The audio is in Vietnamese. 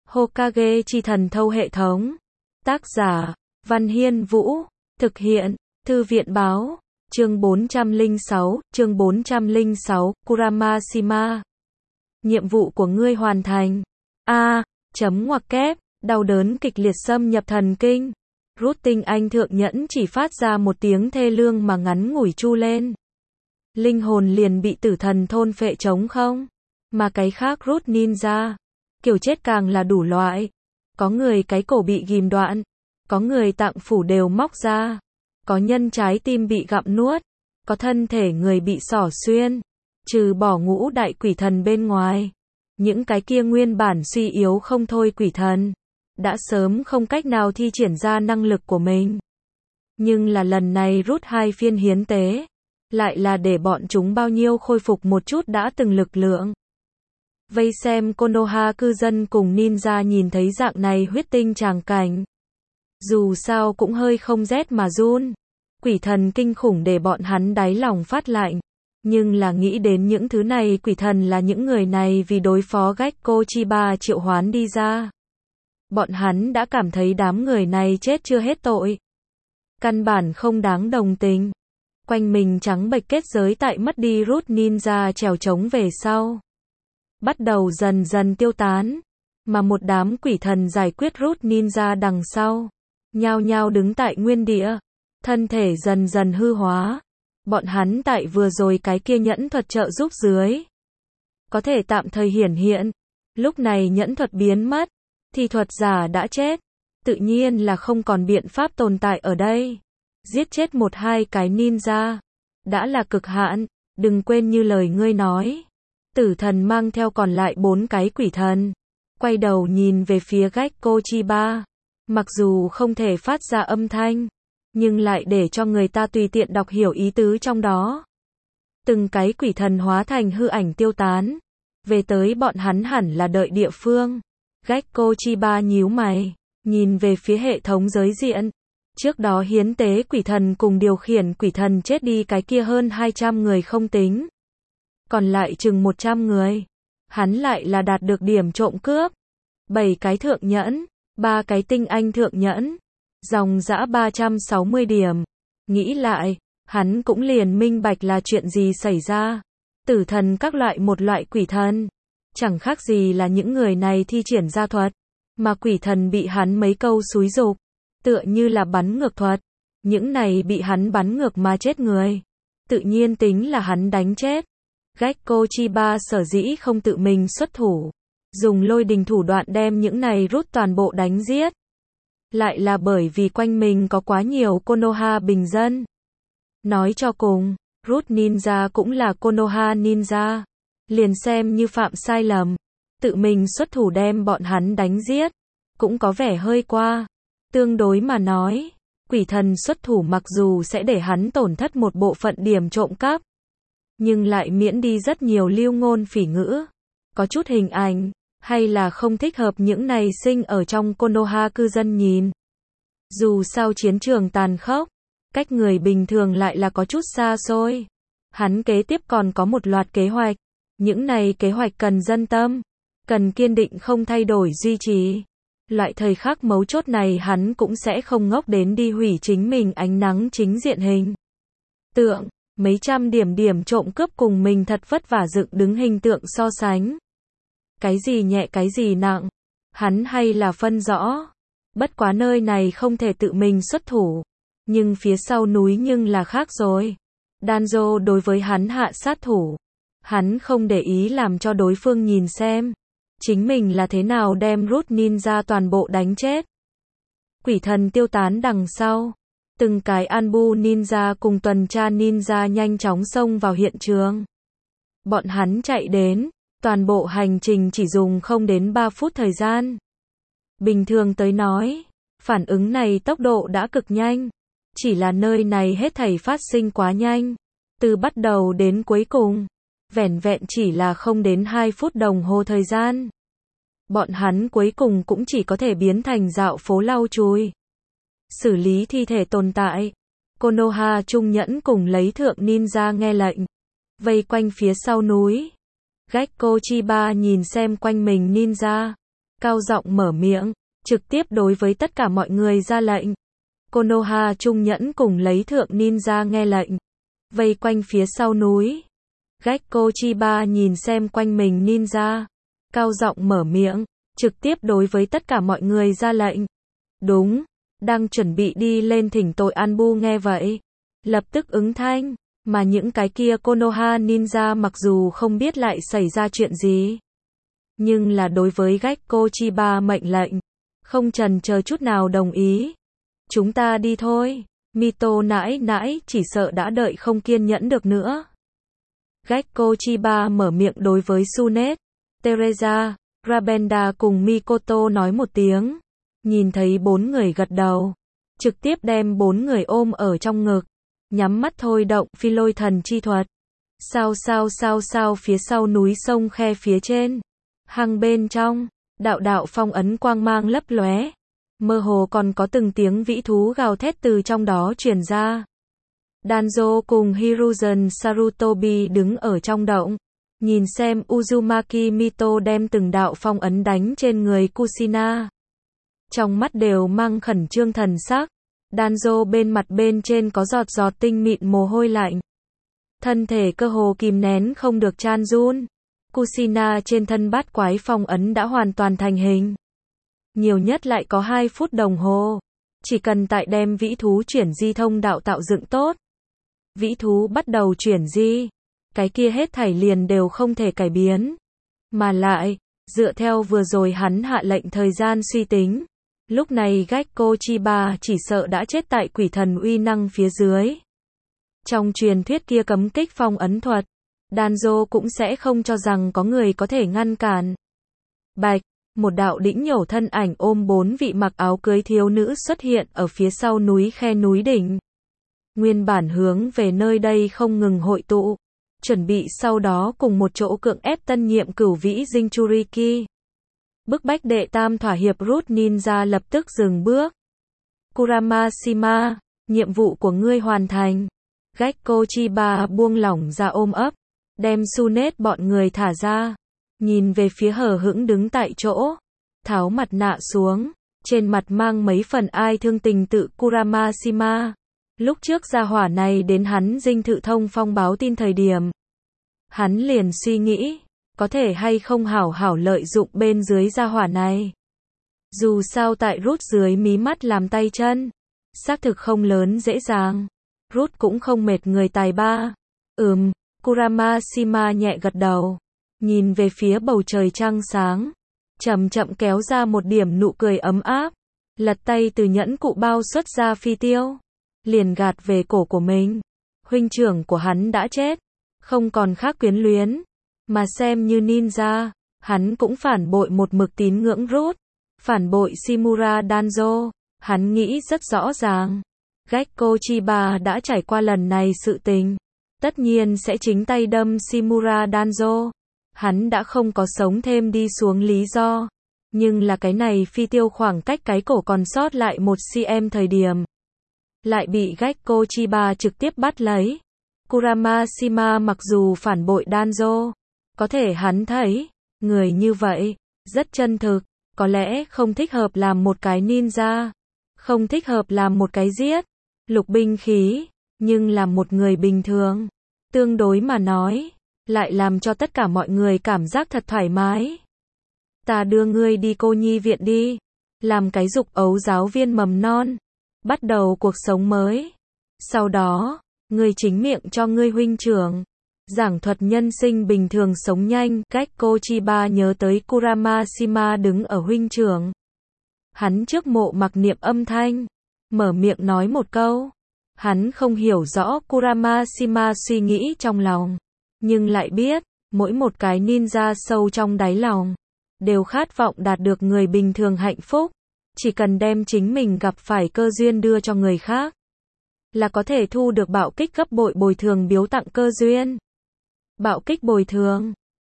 Hokage chi thần thâu hệ thống. Tác giả, Văn Hiên Vũ. Thực hiện, Thư viện báo. Chương 406, Kuramashima. Nhiệm vụ của ngươi hoàn thành. Chấm ngoặc kép, đau đớn kịch liệt xâm nhập thần kinh. Rút tinh anh thượng nhẫn chỉ phát ra một tiếng thê lương mà ngắn ngủi chu lên. Linh hồn liền bị tử thần thôn phệ trống không. Mà cái khác rút ninja. Kiểu chết càng là đủ loại. Có người cái cổ bị ghim đoạn. Có người tạng phủ đều móc ra. Có nhân trái tim bị gặm nuốt. Có thân thể người bị xỏ xuyên. Trừ bỏ ngũ đại quỷ thần bên ngoài. Những cái kia nguyên bản suy yếu không thôi quỷ thần. Đã sớm không cách nào thi triển ra năng lực của mình. Nhưng là lần này rút 2 phiên hiến tế. Lại là để bọn chúng bao nhiêu khôi phục một chút đã từng lực lượng. Vây xem Konoha cư dân cùng ninja nhìn thấy dạng này huyết tinh tràng cảnh. Dù sao cũng hơi không rét mà run. Quỷ thần kinh khủng để bọn hắn đáy lòng phát lạnh. Nhưng là nghĩ đến những thứ này quỷ thần là những người này vì đối phó Gekko Chiba triệu hoán đi ra. Bọn hắn đã cảm thấy đám người này chết chưa hết tội. Căn bản không đáng đồng tình. Quanh mình trắng bệch kết giới tại mất đi rút ninja trèo trống về sau. Bắt đầu dần dần tiêu tán. Mà một đám quỷ thần giải quyết rút ninja đằng sau. Nhao nhao đứng tại nguyên địa. Thân thể dần dần hư hóa. Bọn hắn tại vừa rồi cái kia nhẫn thuật trợ giúp dưới. Có thể tạm thời hiển hiện. Lúc này nhẫn thuật biến mất. Thì thuật giả đã chết. Tự nhiên là không còn biện pháp tồn tại ở đây. Giết chết 1-2 cái ninja. Đã là cực hạn. Đừng quên như lời ngươi nói. Tử thần mang theo còn lại 4 cái quỷ thần. Quay đầu nhìn về phía Gekko Chiba. Mặc dù không thể phát ra âm thanh. Nhưng lại để cho người ta tùy tiện đọc hiểu ý tứ trong đó. Từng cái quỷ thần hóa thành hư ảnh tiêu tán. Về tới bọn hắn hẳn là đợi địa phương. Gekko Chiba nhíu mày. Nhìn về phía hệ thống giới diện. Trước đó hiến tế quỷ thần cùng điều khiển quỷ thần chết đi cái kia hơn 200 người không tính. Còn lại chừng 100 người. Hắn lại là đạt được điểm trộm cướp. 7 cái thượng nhẫn. 3 cái tinh anh thượng nhẫn. Dòng dã 360 điểm. Nghĩ lại, hắn cũng liền minh bạch là chuyện gì xảy ra. Tử thần các loại một loại quỷ thần. Chẳng khác gì là những người này thi triển ra thuật. Mà quỷ thần bị hắn mấy câu xúi giục. Tựa như là bắn ngược thuật. Những này bị hắn bắn ngược mà chết người. Tự nhiên tính là hắn đánh chết. Gekko Chiba sở dĩ không tự mình xuất thủ. Dùng lôi đình thủ đoạn đem những này rút toàn bộ đánh giết. Lại là bởi vì quanh mình có quá nhiều Konoha bình dân. Nói cho cùng, rút ninja cũng là Konoha ninja. Liền xem như phạm sai lầm. Tự mình xuất thủ đem bọn hắn đánh giết. Cũng có vẻ hơi qua. Tương đối mà nói, quỷ thần xuất thủ mặc dù sẽ để hắn tổn thất một bộ phận điểm trộm cắp. Nhưng lại miễn đi rất nhiều lưu ngôn phỉ ngữ. Có chút hình ảnh. Hay là không thích hợp những này sinh ở trong Konoha cư dân nhìn. Dù sao chiến trường tàn khốc, cách người bình thường lại là có chút xa xôi. Hắn kế tiếp còn có một loạt kế hoạch. Những này kế hoạch cần dân tâm, cần kiên định không thay đổi duy trì. Loại thời khắc mấu chốt này hắn cũng sẽ không ngốc đến đi hủy chính mình ánh nắng chính diện hình tượng. Mấy trăm điểm trộm cướp cùng mình thật vất vả dựng đứng hình tượng so sánh. Cái gì nhẹ cái gì nặng, hắn hay là phân rõ. Bất quá nơi này không thể tự mình xuất thủ. Nhưng phía sau núi nhưng là khác rồi. Danzo đối với hắn hạ sát thủ. Hắn không để ý làm cho đối phương nhìn xem. Chính mình là thế nào đem rút ninja toàn bộ đánh chết. Quỷ thần tiêu tán đằng sau. Từng cái Anbu ninja cùng tuần tra ninja nhanh chóng xông vào hiện trường. Bọn hắn chạy đến. Toàn bộ hành trình chỉ dùng không đến 3 phút thời gian. Bình thường tới nói, phản ứng này tốc độ đã cực nhanh. Chỉ là nơi này hết thảy phát sinh quá nhanh. Từ bắt đầu đến cuối cùng, vẻn vẹn chỉ là không đến 2 phút đồng hồ thời gian. Bọn hắn cuối cùng cũng chỉ có thể biến thành dạo phố lau chùi. Xử lý thi thể tồn tại. Konoha trung nhẫn cùng lấy thượng ninja nghe lệnh. Vây quanh phía sau núi. Gekko Chiba nhìn xem quanh mình ninja. cao giọng mở miệng, trực tiếp đối với tất cả mọi người ra lệnh. Konoha trung nhẫn cùng lấy thượng ninja nghe lệnh, vây quanh phía sau núi. Gekko Chiba nhìn xem quanh mình ninja, cao giọng mở miệng, trực tiếp đối với tất cả mọi người ra lệnh. Đúng, đang chuẩn bị đi lên thỉnh tội Anbu nghe vậy, lập tức ứng thanh, mà những cái kia Konoha ninja mặc dù không biết lại xảy ra chuyện gì, nhưng là đối với Gekko Chiba mệnh lệnh, không chần chờ chút nào đồng ý. Chúng ta đi thôi, Mito nãi nãi chỉ sợ đã đợi không kiên nhẫn được nữa. Gekko Chiba mở miệng đối với Tsunet, Teresa, Rabenda cùng Mikoto nói một tiếng. Nhìn thấy 4 người gật đầu, trực tiếp đem 4 người ôm ở trong ngực, nhắm mắt thôi động phi lôi thần chi thuật. Sao phía sau núi sông khe phía trên, hang bên trong, đạo đạo phong ấn quang mang lấp lóe, mơ hồ còn có từng tiếng vĩ thú gào thét từ trong đó truyền ra. Danzo cùng Hiruzen Sarutobi đứng ở trong động, nhìn xem Uzumaki Mito đem từng đạo phong ấn đánh trên người Kushina. Trong mắt đều mang khẩn trương thần sắc. Danzo bên mặt bên trên có giọt giọt tinh mịn mồ hôi lạnh. Thân thể cơ hồ kìm nén không được chan run. Kushina trên thân bát quái phong ấn đã hoàn toàn thành hình. Nhiều nhất lại có 2 phút đồng hồ. Chỉ cần tại đem vĩ thú chuyển di thông đạo tạo dựng tốt. Vĩ thú bắt đầu chuyển di. Cái kia hết thảy liền đều không thể cải biến. Mà lại, dựa theo vừa rồi hắn hạ lệnh thời gian suy tính. Lúc này Gekko Chiba chỉ sợ đã chết tại quỷ thần uy năng phía dưới. Trong truyền thuyết kia cấm kích phong ấn thuật, Danzo cũng sẽ không cho rằng có người có thể ngăn cản. Bạch, một đạo đĩnh nhổ thân ảnh ôm 4 vị mặc áo cưới thiếu nữ xuất hiện ở phía sau núi khe núi đỉnh. Nguyên bản hướng về nơi đây không ngừng hội tụ, chuẩn bị sau đó cùng một chỗ cưỡng ép tân nhiệm cửu vĩ Jinchuriki. Bức bách đệ tam thỏa hiệp Root Ninja lập tức dừng bước. Kuramashima, nhiệm vụ của ngươi hoàn thành. Gekko Chiba buông lỏng ra ôm ấp, đem Tsunet bọn người thả ra, nhìn về phía hờ hững đứng tại chỗ, tháo mặt nạ xuống, trên mặt mang mấy phần ai thương tình tự Kuramashima. Lúc trước gia hỏa này đến hắn dinh thự thông phong báo tin thời điểm, hắn liền suy nghĩ, có thể hay không hảo hảo lợi dụng bên dưới gia hỏa này. Dù sao tại Root dưới mí mắt làm tay chân, xác thực không lớn dễ dàng. Root cũng không mệt người tài ba. Kuramashima nhẹ gật đầu, nhìn về phía bầu trời trăng sáng, chậm chậm kéo ra một điểm nụ cười ấm áp, lật tay từ nhẫn cụ bao xuất ra phi tiêu, liền gạt về cổ của mình. Huynh trưởng của hắn đã chết, không còn khác quyến luyến, mà xem như ninja, hắn cũng phản bội một mực tín ngưỡng Root, phản bội Shimura Danzo, hắn nghĩ rất rõ ràng. Gekko Chiba đã trải qua lần này sự tình, tất nhiên sẽ chính tay đâm Shimura Danzo. Hắn đã không có sống thêm đi xuống lý do, nhưng là cái này phi tiêu khoảng cách cái cổ còn sót lại 1 cm thời điểm, lại bị Gekko Chiba trực tiếp bắt lấy. Kuramashima mặc dù phản bội Danzo, có thể hắn thấy, người như vậy, rất chân thực, có lẽ không thích hợp làm một cái ninja, không thích hợp làm một cái giết lục binh khí, nhưng là một người bình thường, tương đối mà nói, lại làm cho tất cả mọi người cảm giác thật thoải mái. Ta đưa ngươi đi cô nhi viện đi, làm cái dục ấu giáo viên mầm non, bắt đầu cuộc sống mới. Sau đó, ngươi chính miệng cho ngươi huynh trưởng giảng thuật nhân sinh bình thường sống nhanh. Gekko Chiba nhớ tới Kuramashima đứng ở huynh trưởng hắn trước mộ mặc niệm âm thanh, mở miệng nói một câu. Hắn không hiểu rõ Kuramashima suy nghĩ trong lòng, nhưng lại biết, mỗi một cái ninja sâu trong đáy lòng, đều khát vọng đạt được người bình thường hạnh phúc, chỉ cần đem chính mình gặp phải cơ duyên đưa cho người khác, là có thể thu được bạo kích gấp bội bồi thường biếu tặng cơ duyên. Bạo kích bồi thường,